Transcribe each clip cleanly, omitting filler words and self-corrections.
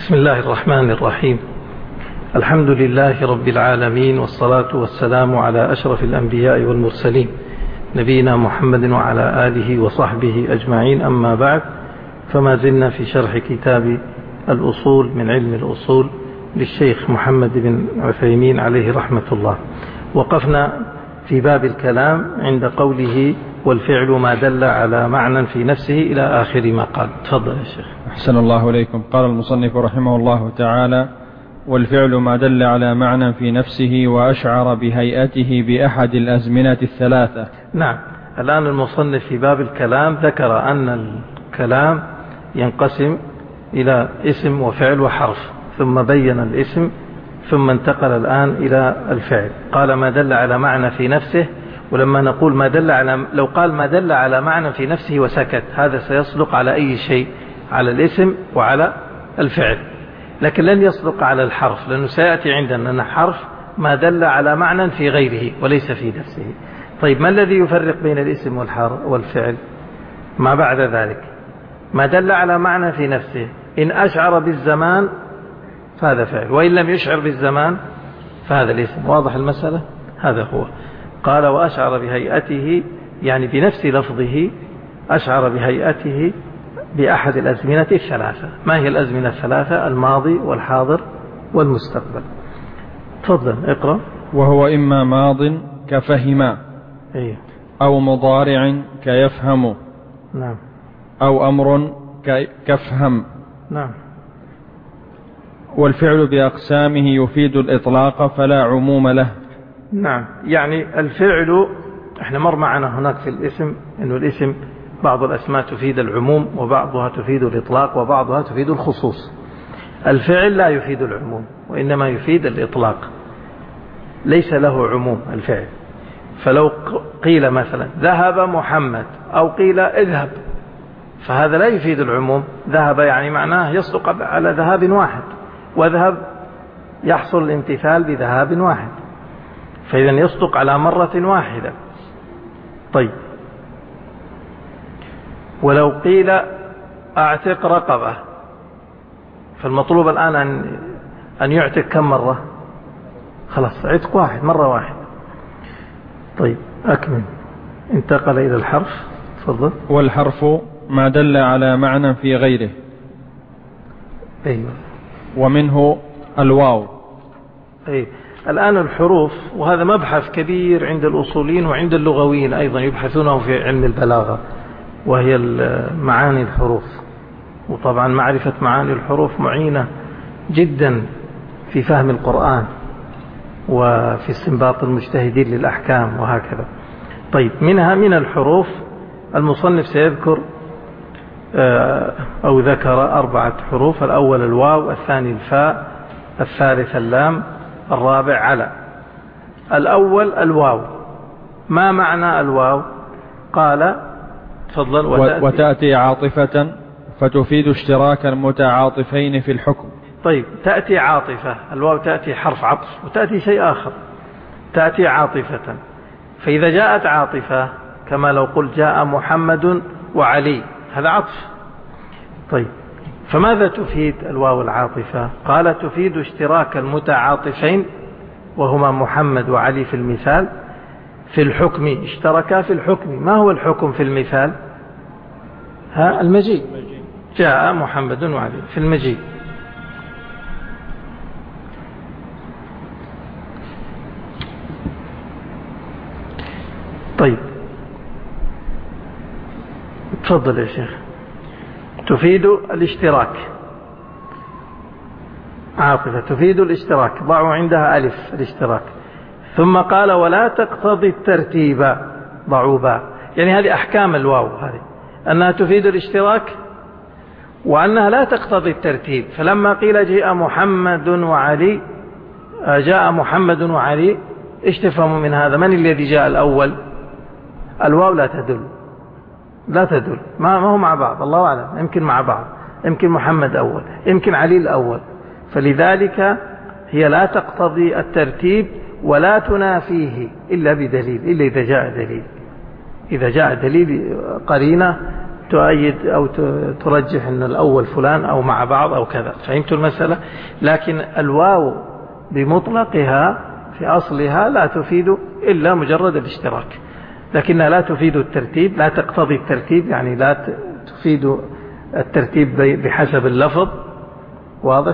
بسم الله الرحمن الرحيم. الحمد لله رب العالمين، والصلاة والسلام على أشرف الأنبياء والمرسلين، نبينا محمد وعلى آله وصحبه أجمعين. أما بعد، فما زلنا في شرح كتاب الأصول من علم الأصول للشيخ محمد بن عثيمين عليه رحمة الله. وقفنا في باب الكلام عند قوله: والفعل ما دل على معنى في نفسه، إلى آخر ما قال. تفضل يا شيخ. أحسن الله إليكم. قال المصنف رحمه الله تعالى: والفعل ما دل على معنى في نفسه وأشعر بهيئته بأحد الأزمنة الثلاثة. نعم، الآن المصنف في باب الكلام ذكر أن الكلام ينقسم إلى اسم وفعل وحرف، ثم بين الاسم، ثم انتقل الآن إلى الفعل. قال ما دل على معنى في نفسه. ولما نقول ما دل على، لو قال ما دل على معنى في نفسه وسكت، هذا سيصدق على أي شيء، على الاسم وعلى الفعل، لكن لن يصدق على الحرف، لأنه سيأتي عندنا أن حرف ما دل على معنى في غيره وليس في نفسه. طيب، ما الذي يفرق بين الاسم والفعل؟ ما بعد ذلك ما دل على معنى في نفسه، إن أشعر بالزمان فهذا فعل، وإن لم يشعر بالزمان فهذا الاسم. واضح المسألة؟ هذا هو. قال وأشعر بهيئته، يعني بنفس لفظه أشعر بهيئته بأحد الأزمنة الثلاثة. ما هي الأزمنة الثلاثة؟ الماضي والحاضر والمستقبل. تفضل اقرأ. وهو إما ماض كفهما، أو مضارع كيفهم، نعم، أو أمر كفهم، نعم. والفعل بأقسامه يفيد الإطلاق فلا عموم له. نعم، يعني الفعل، احنا مر معنا هناك في الاسم انه الاسم بعض الاسماء تفيد العموم، وبعضها تفيد الاطلاق، وبعضها تفيد الخصوص. الفعل لا يفيد العموم، وانما يفيد الاطلاق، ليس له عموم الفعل. فلو قيل مثلا ذهب محمد، او قيل اذهب، فهذا لا يفيد العموم. ذهب يعني معناه يصدق على ذهاب واحد، واذهب يحصل الامتثال بذهاب واحد، فإذا يصدق على مرة واحدة. طيب، ولو قيل أعتق رقبة، فالمطلوب الآن أن يعتق كم مرة؟ خلاص، عتق واحد، مرة واحد. طيب، أكمل. انتقل إلى الحرف. تفضل. والحرف ما دل على معنى في غيره. أيوة. ومنه الواو. أيوة. الآن الحروف، وهذا مبحث كبير عند الأصوليين وعند اللغويين أيضا، يبحثونه في علم البلاغة، وهي معاني الحروف. وطبعا معرفة معاني الحروف معينة جدا في فهم القرآن وفي استنباط المجتهدين للأحكام وهكذا. طيب، من الحروف المصنف سيذكر أو ذكر 4 حروف: الأول الواو، الثاني الفاء، الثالث اللام، الرابع على. الأول الواو. ما معنى الواو؟ قال تفضل. وتأتي عاطفة فتفيد اشتراك المتعاطفين في الحكم. طيب، تأتي عاطفة، الواو تأتي حرف عطف، وتأتي شيء آخر، تأتي عاطفة. فإذا جاءت عاطفة كما لو قلت جاء محمد وعلي، هذا عطف. طيب، فماذا تفيد الواو العاطفة؟ قال تفيد اشتراك المتعاطفين، وهما محمد وعلي في المثال، في الحكم. اشتركا في الحكم. ما هو الحكم في المثال؟ المجيء. جاء محمد وعلي في المجيء. طيب، تفضل يا شيخ. تفيد الاشتراك. عاطفة تفيد الاشتراك، ضعوا عندها ألف الاشتراك. ثم قال ولا تقتضي الترتيب، ضعوا باء. يعني هذه أحكام الواو، هذه أنها تفيد الاشتراك، وأنها لا تقتضي الترتيب. فلما قيل جاء محمد وعلي، جاء محمد وعلي، ايش تفهموا من هذا؟ من الذي جاء الأول؟ الواو لا تدل، ما هو مع بعض، الله أعلم، يمكن مع بعض، يمكن محمد أول، يمكن علي الأول. فلذلك هي لا تقتضي الترتيب ولا تنافيه إلا بدليل، إلا إذا جاء دليل. إذا جاء دليل قرينة تؤيد أو ترجح أن الأول فلان أو مع بعض أو كذا. فهمت المسألة؟ لكن الواو بمطلقها في أصلها لا تفيد إلا مجرد الاشتراك، لكنها لا تفيد الترتيب، لا تقتضي الترتيب، يعني لا تفيد الترتيب بحسب اللفظ. واضح؟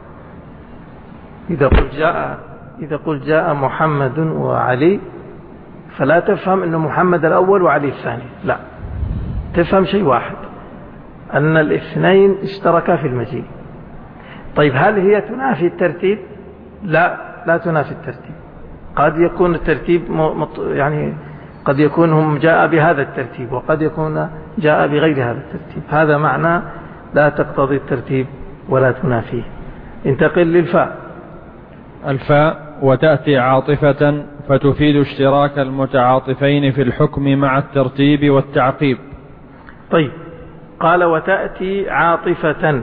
إذا قلت جاء محمد وعلي فلا تفهم أن محمد الأول وعلي الثاني، لا، تفهم شيء واحد، أن الاثنين اشتركا في المجيء. طيب هل هي تنافي الترتيب؟ لا تنافي الترتيب. قد يكون الترتيب يعني قد يكون هم جاء بهذا الترتيب، وقد يكون جاء بغير هذا الترتيب. هذا معنى لا تقتضي الترتيب ولا تنافيه. انتقل للفاء. الفاء وتأتي عاطفة فتفيد اشتراك المتعاطفين في الحكم مع الترتيب والتعقيب. طيب، قال وتأتي عاطفة،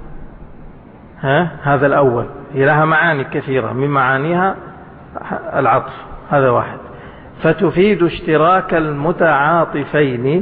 هذا الأول، هي لها معاني كثيرة، من معانيها العطف، هذا واحد. فتفيد اشتراك المتعاطفين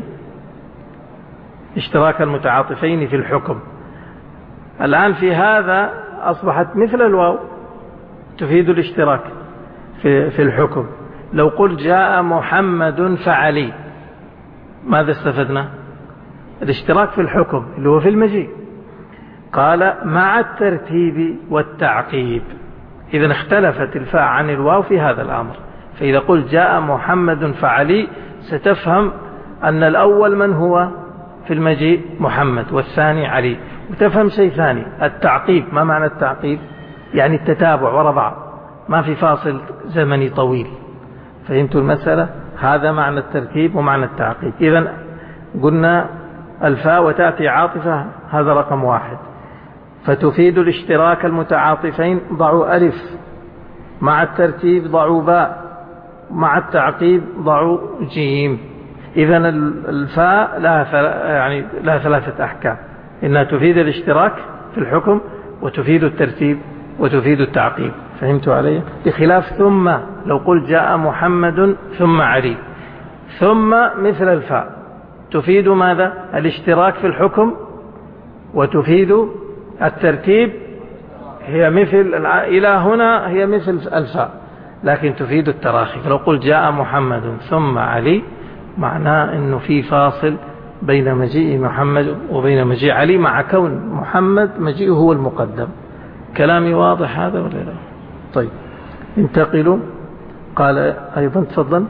في الحكم. الآن في هذا أصبحت مثل الواو تفيد الاشتراك في الحكم. لو قلت جاء محمد فعلي، ماذا استفدنا؟ الاشتراك في الحكم اللي هو في المجيء. قال مع الترتيب والتعقيب. إذا اختلفت الفاء عن الواو في هذا الأمر. فإذا قلت جاء محمد فعلي ستفهم أن الأول من هو في المجيء؟ محمد، والثاني علي. وتفهم شيء ثاني، التعقيب. ما معنى التعقيب؟ يعني التتابع وراء بعض، ما في فاصل زمني طويل. فهمتوا المسألة؟ هذا معنى الترتيب ومعنى التعقيب. إذن قلنا الفاء وتأتي عاطفة، هذا رقم واحد. فتفيد الاشتراك المتعاطفين، ضعوا ألف. مع الترتيب ضعوا باء. مع التعقيب ضعوا جيم. إذن الفاء لها ثلاثة أحكام، إنها تفيد الاشتراك في الحكم، وتفيد الترتيب، وتفيد التعقيب. فهمتوا علي؟ بخلاف ثم، لو قلت جاء محمد ثم علي، ثم مثل الفاء تفيد ماذا؟ الاشتراك في الحكم، وتفيد الترتيب. هي مثل إلى هنا هي مثل الفاء، لكن تفيد التراخي. فلو قلت جاء محمد ثم علي، معناه أنه في فاصل بين مجيء محمد وبين مجيء علي، مع كون محمد مجيئه هو المقدم. كلامي واضح هذا ولا لا؟ طيب، انتقلوا. قال أيضا، تفضل.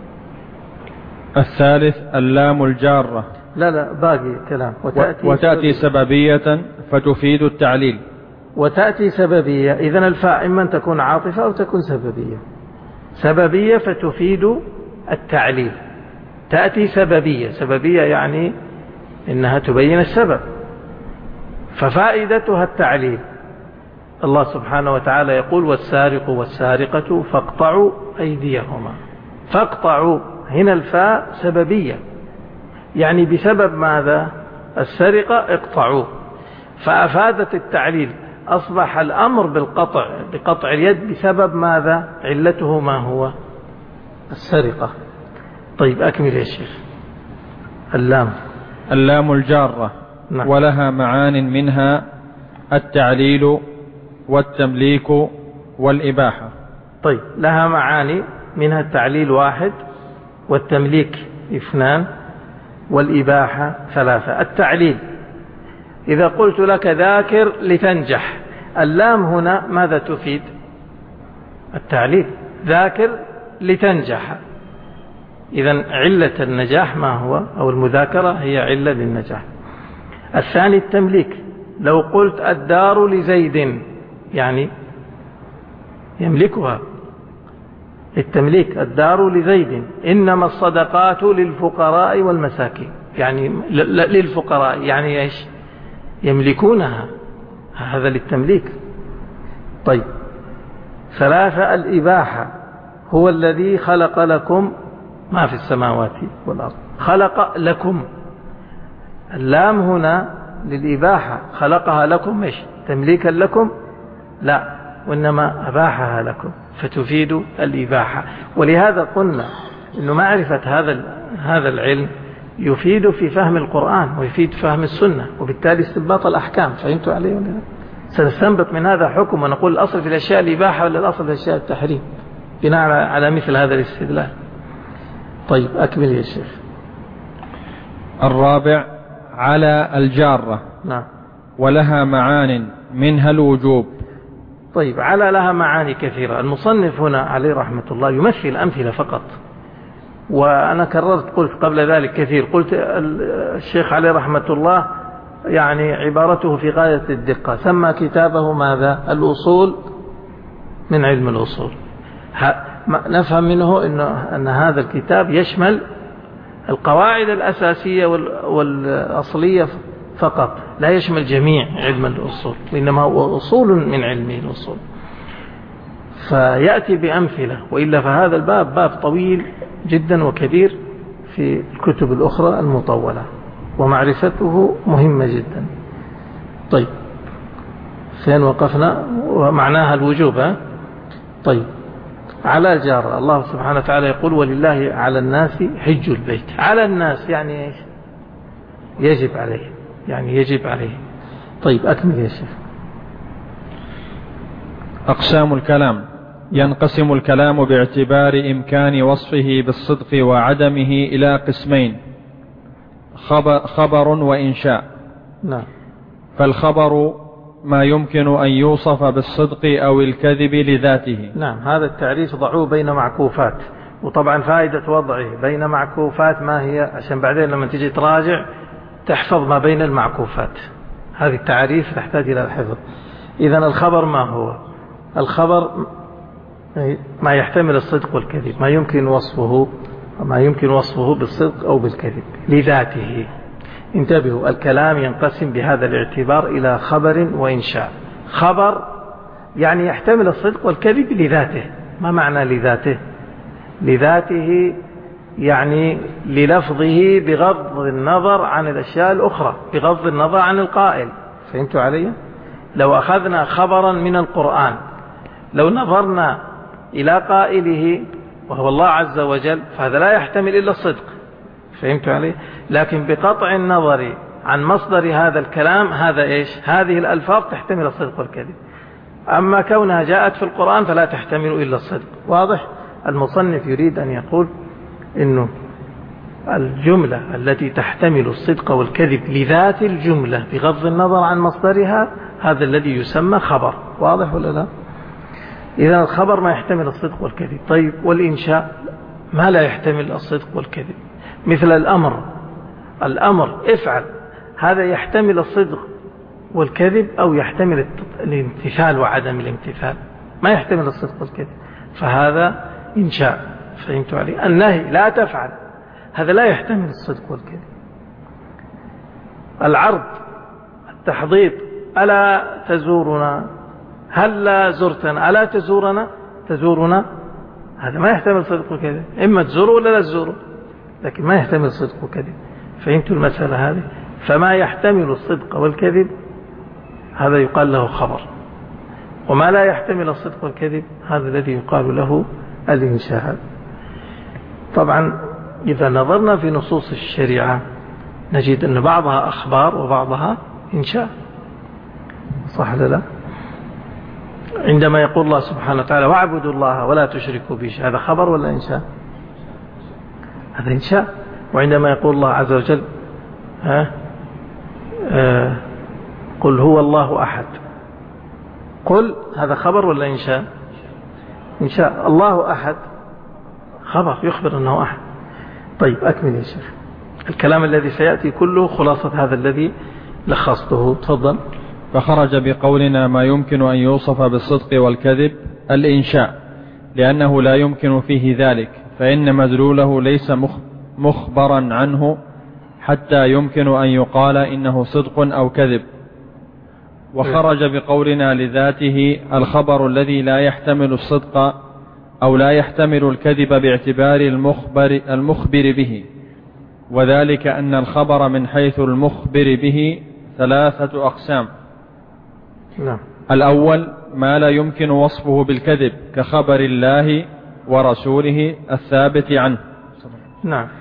الثالث اللام الجارة. لا باقي كلام. وتأتي سببية فتفيد التعليل. وتأتي سببية. إذن الفاء إما أن تكون عاطفة أو تكون سببية. سببية فتفيد التعليل. تأتي سببية يعني إنها تبين السبب، ففائدتها التعليل. الله سبحانه وتعالى يقول والسارق والسارقة فاقطعوا أيديهما. فاقطعوا، هنا الفاء سببية، يعني بسبب ماذا؟ السرقة اقطعوا، فأفادت التعليل. أصبح الأمر بقطع اليد بسبب ماذا؟ علته ما هو؟ السرقة. طيب، أكمل يا شيخ. اللام الجارة. نعم. ولها معان، منها التعليل والتمليك والإباحة. طيب، لها معاني، منها التعليل 1، والتمليك 2، والإباحة 3. التعليل، إذا قلت لك ذاكر لتنجح، اللام هنا ماذا تفيد؟ التعليل. ذاكر لتنجح. إذن علة النجاح ما هو؟ أو المذاكرة هي علة للنجاح. الثاني التمليك. لو قلت الدار لزيد، يعني يملكها. التمليك الدار لزيد. إنما الصدقات للفقراء والمساكين، يعني للفقراء، يعني إيش؟ يملكونها، هذا للتمليك. طيب، 3 الإباحة. هو الذي خلق لكم ما في السماوات والأرض، خلق لكم. اللام هنا للإباحة، خلقها لكم إيش؟ تمليكا لكم؟ لا، وإنما أباحها لكم، فتفيد الإباحة. ولهذا قلنا إنه معرفة هذا العلم يفيد في فهم القرآن ويفيد فهم السنة، وبالتالي استنباط الأحكام. فهمتوا عليه ولا لا؟ سنستنبط من هذا حكم ونقول الأصل في الأشياء الإباحة ولا الأصل في الأشياء التحريم بناء على مثل هذا الاستدلال. طيب أكمل يا شيخ. الرابع على الجارة. نعم. ولها معان منها الوجوب. طيب على لها معاني كثيرة. المصنف هنا عليه رحمة الله يمثل أمثلة فقط، وأنا كررت قلت قبل ذلك كثير، قلت الشيخ عليه رحمة الله يعني عبارته في غاية الدقة، سمى كتابه ماذا؟ الأصول من علم الأصول. نفهم منه أن هذا الكتاب يشمل القواعد الأساسية والأصلية فقط، لا يشمل جميع علم الأصول، وإنما هو أصول من علم الأصول. فيأتي بأمثلة، وإلا فهذا الباب باب طويل جدا وكبير في الكتب الأخرى المطولة، ومعرفته مهمة جدا. طيب فين وقفنا؟ ومعناها الوجوب. طيب على الجار، الله سبحانه وتعالى يقول ولله على الناس حج البيت. على الناس يعني ايش؟ يجب عليه، يعني يجب عليه. طيب أكمل يا شيخ. أقسام الكلام. ينقسم الكلام باعتبار إمكان وصفه بالصدق وعدمه إلى قسمين: خبر وإنشاء. نعم. فالخبر ما يمكن أن يوصف بالصدق أو الكذب لذاته. نعم، هذا التعريف ضعوه بين معكوفات، وطبعا فائدة وضعه بين معكوفات ما هي؟ عشان بعدين لما تجي تراجع تحفظ ما بين المعكوفات. هذه التعريف تحتاج إلى الحفظ. إذن الخبر ما هو؟ الخبر ما يحتمل الصدق والكذب، ما يمكن وصفه بالصدق أو بالكذب لذاته. انتبهوا، الكلام ينقسم بهذا الاعتبار إلى خبر وإنشاء. خبر يعني يحتمل الصدق والكذب لذاته. ما معنى لذاته؟ لذاته يعني للفظه بغض النظر عن الأشياء الأخرى، بغض النظر عن القائل. فهمتوا علي؟ لو أخذنا خبرا من القرآن، لو نظرنا إلى قائله وهو الله عز وجل، فهذا لا يحتمل إلا الصدق. فهمتوا علي؟ لكن بقطع النظر عن مصدر هذا الكلام، هذا إيش؟ هذه الألفاظ تحتمل الصدق والكذب. أما كونها جاءت في القرآن فلا تحتمل إلا الصدق. واضح؟ المصنف يريد أن يقول إنه الجملة التي تحتمل الصدق والكذب لذات الجملة بغض النظر عن مصدرها، هذا الذي يسمى خبر. واضح ولا لا؟ إذا الخبر ما يحتمل الصدق والكذب. طيب والإنشاء ما لا يحتمل الصدق والكذب، مثل الأمر افعل، هذا يحتمل الصدق والكذب أو يحتمل الامتثال وعدم الامتثال، ما يحتمل الصدق والكذب، فهذا إنشاء. فهمتوا علي؟ النهي لا تفعل، هذا لا يحتمل الصدق والكذب. العرض، التحضيض، ألا تزورنا، هل زرتنا، ألا تزورنا، هذا ما يحتمل الصدق والكذب. إما تزوره ولا لا تزوره، لكن ما يحتمل الصدق والكذب. فهمتوا المسألة هذه؟ فما يحتمل الصدق والكذب هذا يقال له خبر، وما لا يحتمل الصدق والكذب هذا الذي يقال له الإنشاء. طبعا إذا نظرنا في نصوص الشريعة نجد أن بعضها أخبار وبعضها إنشاء. صح ولا لا؟ عندما يقول الله سبحانه وتعالى واعبدوا الله ولا تشركوا به، هذا خبر ولا إنشاء؟ هذا إنشاء. وعندما يقول الله عز وجل قل هو الله أحد، قل، هذا خبر ولا إنشاء؟ إنشاء. الله أحد خبر يخبر أنه أحد. طيب أكمل يا شيخ. الكلام الذي سيأتي كله خلاصة هذا الذي لخصته. تفضل. فخرج بقولنا ما يمكن أن يوصف بالصدق والكذب الإنشاء، لأنه لا يمكن فيه ذلك، فإن مدلوله ليس مخبرا عنه حتى يمكن أن يقال إنه صدق أو كذب. وخرج بقولنا لذاته الخبر الذي لا يحتمل الصدق أو لا يحتمل الكذب باعتبار المخبر به، وذلك أن الخبر من حيث المخبر به 3 أقسام. نعم. الأول ما لا يمكن وصفه بالكذب كخبر الله ورسوله الثابت عنه. نعم.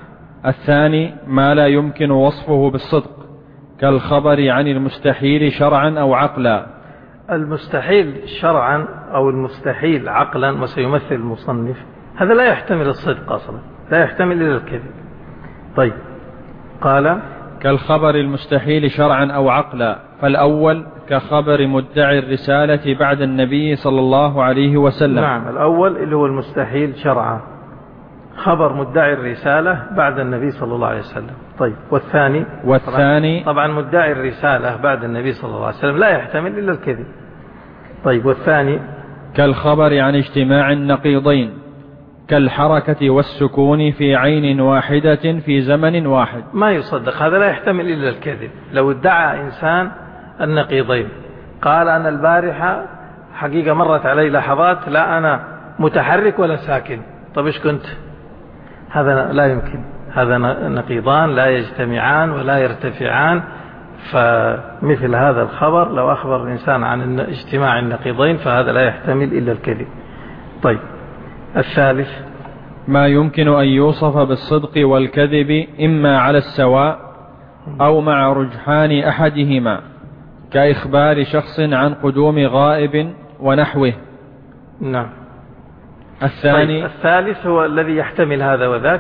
الثاني ما لا يمكن وصفه بالصدق كالخبر عن المستحيل شرعا أو عقلا. المستحيل شرعا أو المستحيل عقلا، وسيمثل المصنف، هذا لا يحتمل الصدق أصلا، لا يحتمل إلا الكذب. طيب، قال كالخبر المستحيل شرعا أو عقلا، فالأول كخبر مدعي الرسالة بعد النبي صلى الله عليه وسلم. نعم، الأول اللي هو المستحيل شرعا، خبر مدعي الرسالة بعد النبي صلى الله عليه وسلم. طيب، والثاني طبعا مدعي الرسالة بعد النبي صلى الله عليه وسلم لا يحتمل إلا الكذب. طيب، والثاني كالخبر عن اجتماع النقيضين كالحركة والسكون في عين واحدة في زمن واحد، ما يصدق، هذا لا يحتمل إلا الكذب. لو ادعى إنسان النقيضين، قال أنا البارحة حقيقة مرت علي لحظات لا أنا متحرك ولا ساكن، طب إيش كنت؟ هذا لا يمكن، هذا نقيضان لا يجتمعان ولا يرتفعان. فمثل هذا الخبر لو أخبر الإنسان عن اجتماع النقيضين فهذا لا يحتمل إلا الكذب. طيب، الثالث ما يمكن أن يوصف بالصدق والكذب إما على السواء أو مع رجحان أحدهما، كإخبار شخص عن قدوم غائب ونحوه. نعم. الثاني الثالث هو الذي يحتمل هذا وذاك.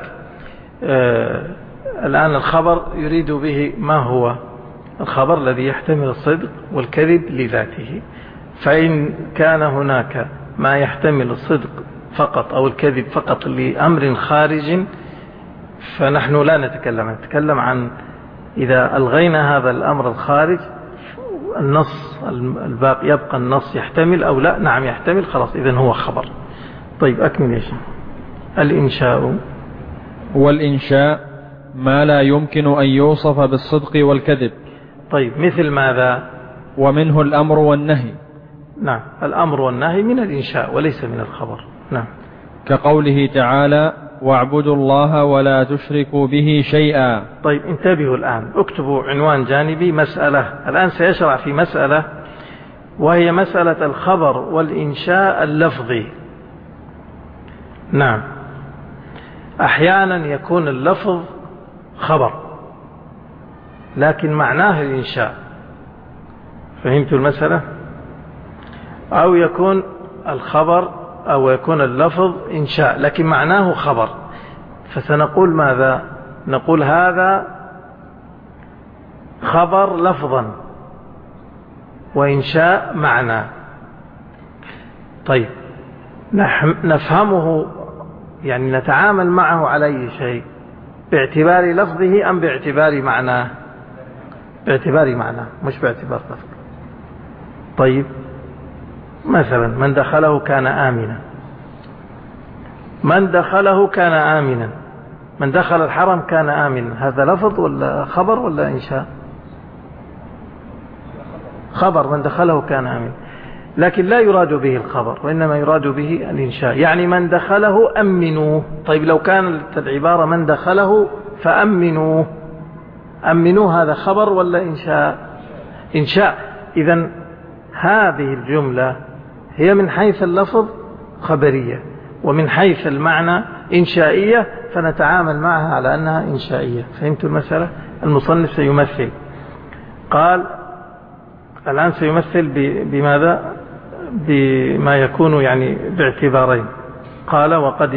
الآن الخبر يريد به ما هو الخبر الذي يحتمل الصدق والكذب لذاته. فإن كان هناك ما يحتمل الصدق فقط أو الكذب فقط لأمر خارج فنحن لا نتكلم عن إذا ألغينا هذا الأمر الخارج النص الباقي يبقى النص يحتمل أو لا. نعم يحتمل، خلاص إذن هو خبر. طيب، أكمل يا شيخ. الإنشاء والإنشاء ما لا يمكن أن يوصف بالصدق والكذب. طيب، مثل ماذا؟ ومنه الأمر والنهي. نعم، الأمر والنهي من الإنشاء وليس من الخبر. نعم، كقوله تعالى واعبدوا الله ولا تشركوا به شيئا. طيب، انتبهوا الآن، اكتبوا عنوان جانبي مسألة. الآن سيشرع في مسألة وهي مسألة الخبر والإنشاء اللفظي. نعم، أحيانا يكون اللفظ خبر لكن معناه الإنشاء، فهمت المسألة؟ أو يكون الخبر أو يكون اللفظ إنشاء لكن معناه خبر. فسنقول ماذا؟ نقول هذا خبر لفظا وإنشاء معنى. طيب، نفهمه يعني نتعامل معه على أي شيء؟ باعتبار لفظه أم باعتبار معناه؟ باعتبار معناه مش باعتبار لفظ. طيب، مثلا من دخله كان آمنا، من دخله كان آمنا، من دخل الحرم كان آمنا، هذا لفظ ولا خبر ولا إنشاء؟ خبر، من دخله كان آمنا، لكن لا يراد به الخبر وإنما يراد به الإنشاء، يعني من دخله أمنوه. طيب، لو كان العبارة من دخله فأمنوه، أمنوه هذا خبر ولا إنشاء؟ إنشاء. إذن هذه الجملة هي من حيث اللفظ خبرية ومن حيث المعنى إنشائية، فنتعامل معها على أنها إنشائية. فهمت المسألة؟ المصنف سيمثل، قال الآن سيمثل بماذا؟ بما يكون يعني باعتبارين. قال وقد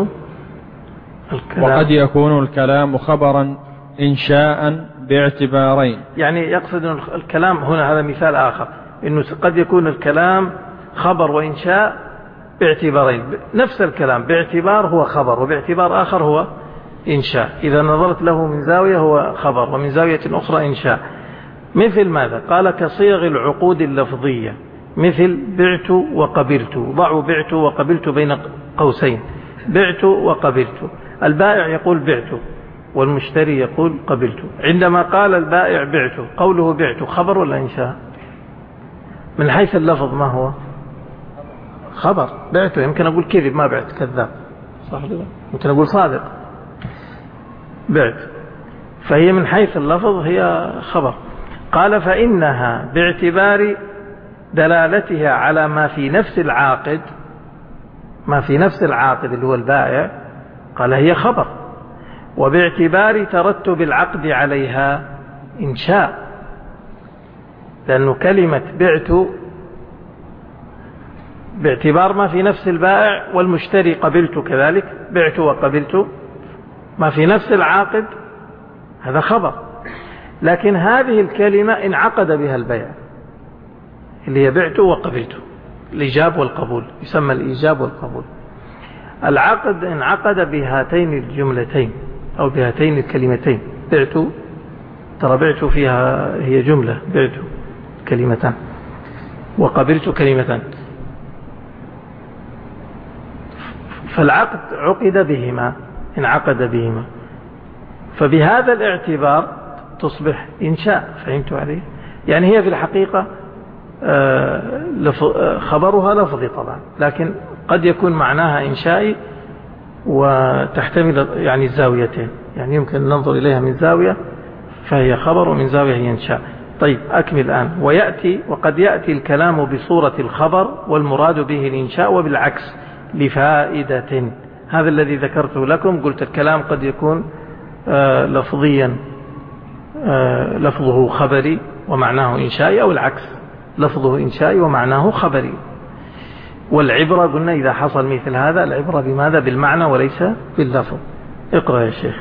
يكون الكلام خبرا إنشاء باعتبارين، يعني يقصد الكلام هنا، هذا مثال آخر، إنه قد يكون الكلام خبر وإنشاء باعتبارين، نفس الكلام باعتبار هو خبر وباعتبار آخر هو إنشاء. إذا نظرت له من زاوية هو خبر ومن زاوية أخرى إنشاء. مثل ماذا؟ قال كصيغ العقود اللفظية، مثل بعت وقبلت. ضعوا بعت وقبلت بين قوسين، بعت وقبلت. البائع يقول بعت والمشتري يقول قبلت. عندما قال البائع بعت، قوله بعت خبر ولا إنشاء؟ من حيث اللفظ ما هو؟ خبر. بعت يمكن أقول كذب، ما بعت، كذاب، صح ولا لا؟ يمكن أقول صادق، بعت. فهي من حيث اللفظ هي خبر. قال فإنها باعتبار دلالتها على ما في نفس العاقد، ما في نفس العاقد اللي هو البائع، قال هي خبر. وباعتبار ترتب العقد عليها إنشاء، لأنه كلمة بعت باعتبار ما في نفس البائع والمشتري قبلت كذلك، بعت وقبلت ما في نفس العاقد، هذا خبر. لكن هذه الكلمة انعقد بها البيع اللي هي بعت وقبلت، الإيجاب والقبول، يسمى الإيجاب والقبول. العقد انعقد بهاتين الجملتين أو بهاتين الكلمتين، بعت، ترى بعت فيها هي جملة، بعت كلمتان وقبلت كلمتان، فالعقد عقد بهما، انعقد بهما، فبهذا الاعتبار تصبح إنشاء. فهمت عليه؟ يعني هي في الحقيقة خبرها لفظي طبعا، لكن قد يكون معناها إنشائي وتحتمل يعني الزاويتين، يعني يمكن ننظر إليها من زاوية فهي خبر ومن زاوية هي إنشاء. طيب أكمل الآن. وقد يأتي الكلام بصورة الخبر والمراد به الإنشاء وبالعكس لفائدة. هذا الذي ذكرته لكم، قلت الكلام قد يكون لفظيا، لفظه خبري ومعناه إنشائي، أو العكس لفظه إنشائي ومعناه خبري. والعبرة قلنا إذا حصل مثل هذا العبرة بماذا؟ بالمعنى وليس باللفظ. اقرأ يا شيخ.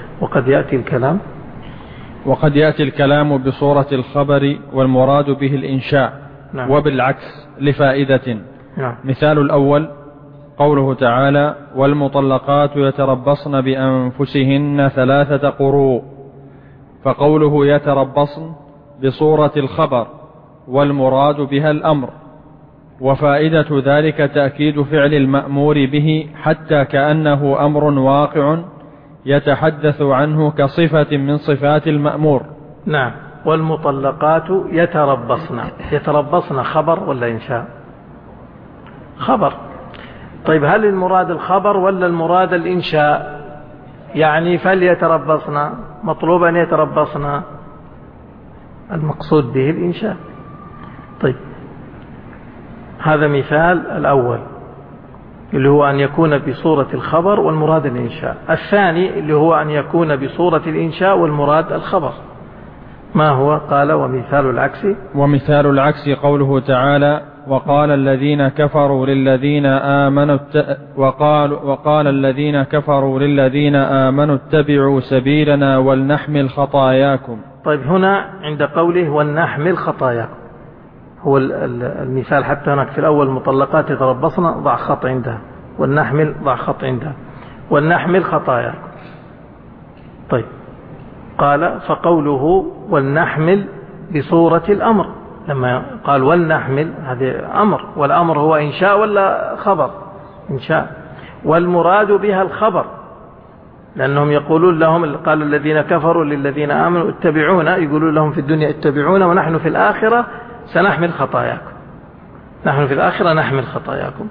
وقد يأتي الكلام بصورة الخبر والمراد به الإنشاء. نعم. وبالعكس لفائدة. نعم. مثال الأول قوله تعالى: والمطلقات يتربصن بأنفسهن 3 قروء، فقوله يتربصن بصورة الخبر والمراد بها الأمر، وفائدة ذلك تأكيد فعل المأمور به حتى كأنه أمر واقع يتحدث عنه كصفة من صفات المأمور. نعم. والمطلقات يتربصن خبر ولا إنشاء؟ خبر. طيب هل المراد الخبر ولا المراد الإنشاء؟ يعني فليتربصن مطلوب أن يتربصن، المقصود به الإنشاء. طيب هذا مثال الأول اللي هو أن يكون بصورة الخبر والمراد الإنشاء. الثاني اللي هو أن يكون بصورة الإنشاء والمراد الخبر. ما هو؟ قال ومثال العكس قوله تعالى: وقال الذين كفروا للذين آمنوا اتبعوا سبيلنا ولنحمل خطاياكم. طيب هنا عند قوله ولنحمل خطاياكم هو المثال، حتى هناك في الأول مطلقات يتربصن ضع خط عندها، والنحمل ضع خط عندها، والنحمل خطاياكم. طيب قال فقوله والنحمل بصورة الأمر، لما قال والنحمل هذا أمر، والأمر هو إنشاء ولا خبر؟ إنشاء. والمراد بها الخبر، لأنهم يقولون لهم، قال الذين كفروا للذين آمنوا اتبعونا، يقولون لهم في الدنيا اتبعونا ونحن في الآخرة سنحمل خطاياكم، نحن في الآخرة نحمل خطاياكم.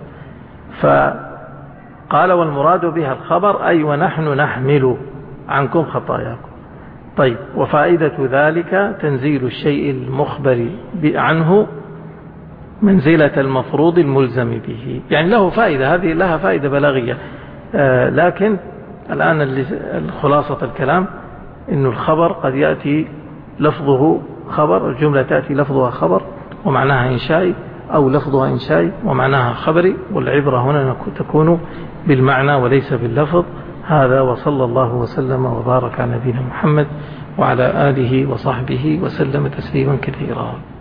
فقال والمراد بها الخبر أي ونحن نحمل عنكم خطاياكم. طيب وفائدة ذلك تنزيل الشيء المخبر عنه منزلة المفروض الملزم به، يعني له فائدة، هذه لها فائدة بلاغية. لكن الآن خلاصة الكلام إنه الخبر قد يأتي لفظه خبر، الجملة تأتي لفظها خبر ومعناها إنشائي، أو لفظها إنشائي ومعناها خبري، والعبرة هنا تكون بالمعنى وليس باللفظ. هذا وصلى الله وسلم وبارك على نبينا محمد وعلى آله وصحبه وسلم تسليما كثيرا.